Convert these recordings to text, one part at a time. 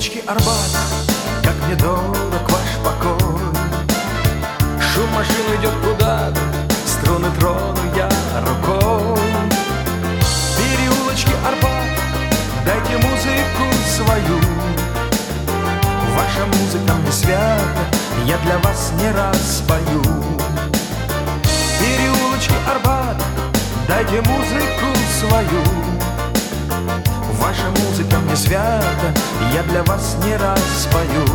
Переулочки Арбата, как мне дорог ваш покой. Шум машин идет куда-то, струны трону я рукой. Переулочки Арбата, дайте музыку свою. Ваша музыка мне свята, я для вас не раз спою. Переулочки Арбата, дайте музыку свою. Ваша музыка мне свята, я для вас не раз спою.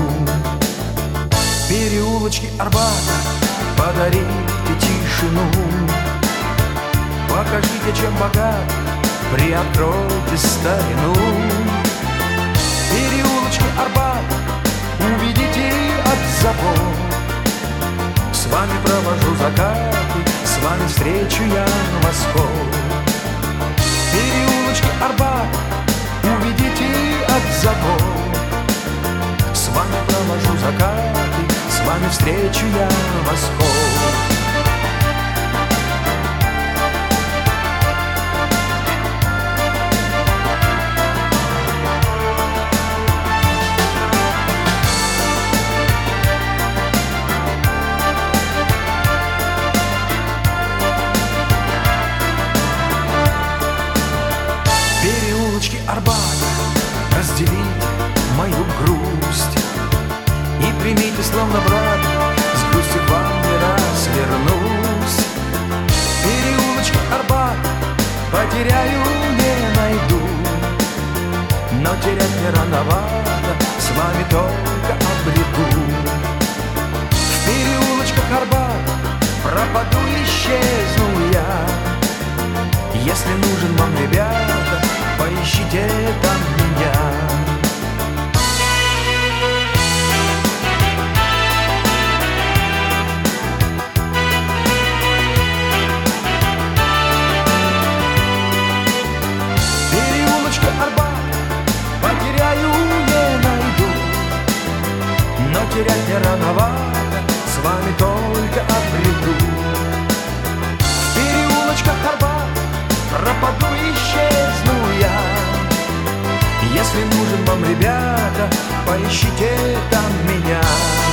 Переулочки Арбата, подарите тишину. Покажите, чем богат, приоткройте старину. Переулочки Арбата, уведите от забот. С вами провожу закаты, с вами встречу я восход. Переулочки Арбата, уведите от забот. С вами провожу закаты, с вами встречу я восход. Переулочки Арбата, разделите мою грусть и примите, словно брат, с грустью к вам не раз вернусь. Переулочки Арбата, потеряю, не найду, но терять не рановато, с вами только обрету. В переулочках Арбата пропаду, исчезну я. Если нужен вам, ребята, поищите там меня. Переулочка Арбата, потеряю, не найду, но терять не рановато, с вами только обрету. В переулочках Арбата пропаду, исчезну я. Если нужен вам, ребята, поищите там меня.